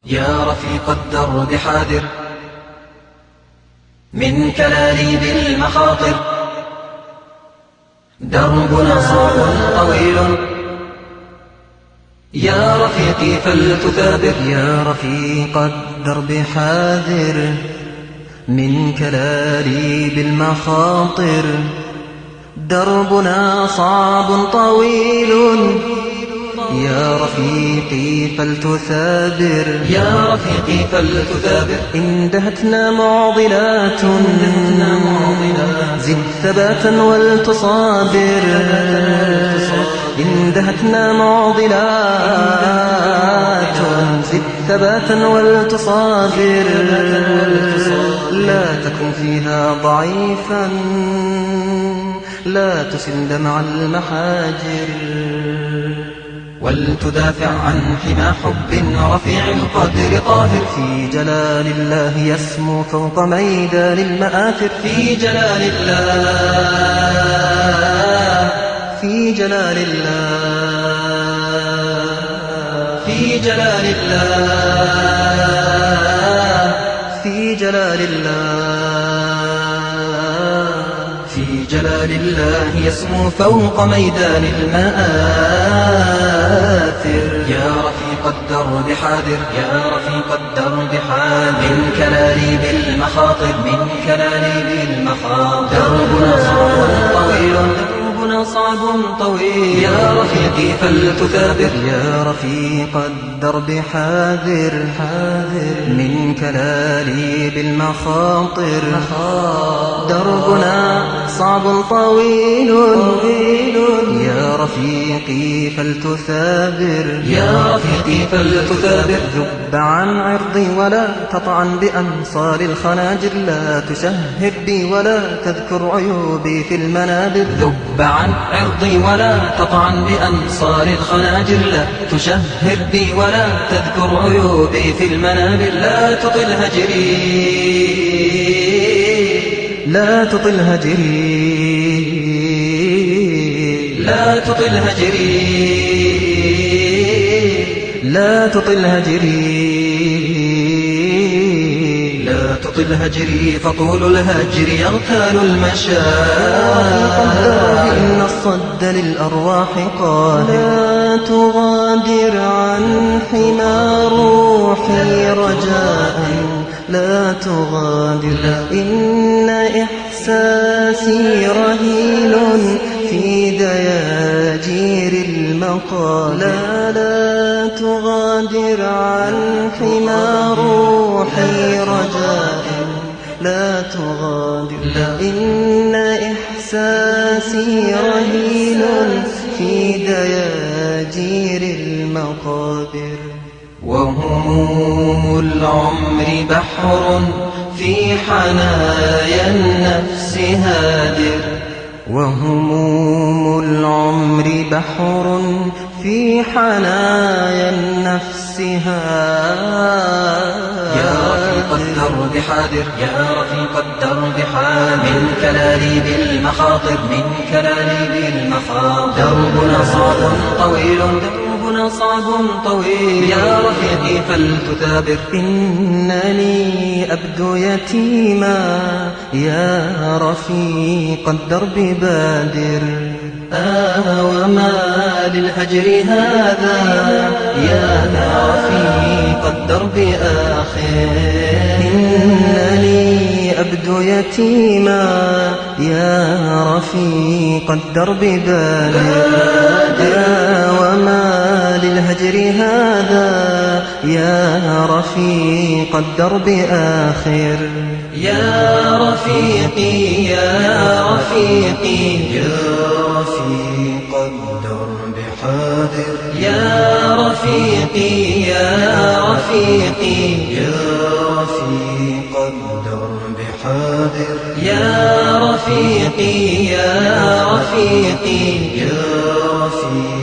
يا رفيق الدرب حاذر من كلاليب المخاطر، دربنا صعب طويل، يا رفيقي فلتثابر. يا رفيق الدرب حاذر من كلاليب المخاطر، دربنا صعب طويل، يا رفيقي فلتثابر. يا رفيقي فلتثابر. اندهتنا معضلات زد ثباتا ولتصابر، اندهتنا معضلات زد ثباتا ولتصابر، لا تكن فيها ضعيفا، لا تسل دمع المحاجر، ولتدافع عن حمى حب رفيع القدر طاهر. في جلال الله يسمو فوق ميدان المآثر، في جلال الله، في جلال الله، في جلال الله، في جلال الله، في جلال الله يسمو فوق ميدان المآثر. يا رفيق الدرب حاذر، يا رفيق الدرب حاذر من كلاليب المخاطر، من كلاليب المخاطر، دربنا صعب طويل، دربنا صعب طويل، يا رفيقي فلتثابر. يا رفيق الدرب حاذر من كلاليب المخاطر، دربنا صعب طويل، يا رفيقي فلتثابر. يا رفيقي فلتثابر. ذب عن عرضي ولا تطعن بأنصار الخناجر، لا تشهر بي ولا تذكر عيوبي في المنابر. ذب عن عرضي ولا تطعن بأنصار الخناجر، لا تشهر بي ولا تذكر عيوبي في المنابر. لا تطل هجري، لا تطل هجري، لا تطل هجري، لا تطل هجري، لا تطل هجري، فطول الهجر يغتال المشاعر. إن الصد للأرواح قال لا تغادر عن حمى روحي رجاء، لا تغادر، إن إحساسي رهين في دياجير المقال، لا تغادر عن حمى روحي رجاء، لا تغادر، إن إحساسي رهين في دياجير المقابر. وهموم العمر بحر في حنايا النفس هادر، وهموم العمر بحر في حنايا النفس هادر. يا رفيق الدرب حاذر، يا رفيق الدرب حاذر من كلاليب المخاطر، من كلاليب المخاطر، دربنا صعب طويل، دربنا صعب طويل، يا رفيقي فلتثابر. إنني أبدو يتيما يا رفيق الدرب بادر، وما للهجر هذا يا رفيق الدرب آخر. إنني أبدو يتيما يا رفيق الدرب بادر، وما للهجر هذا يا رفيق الدرب آخر. يا رفيقي، يا رفيقي، يا رفيق الدرب حاذر، يا رفيقي، يا رفيقي، يا رفيق الدرب حاذر، يا رفيقي، يا رفيقي، يا رفيق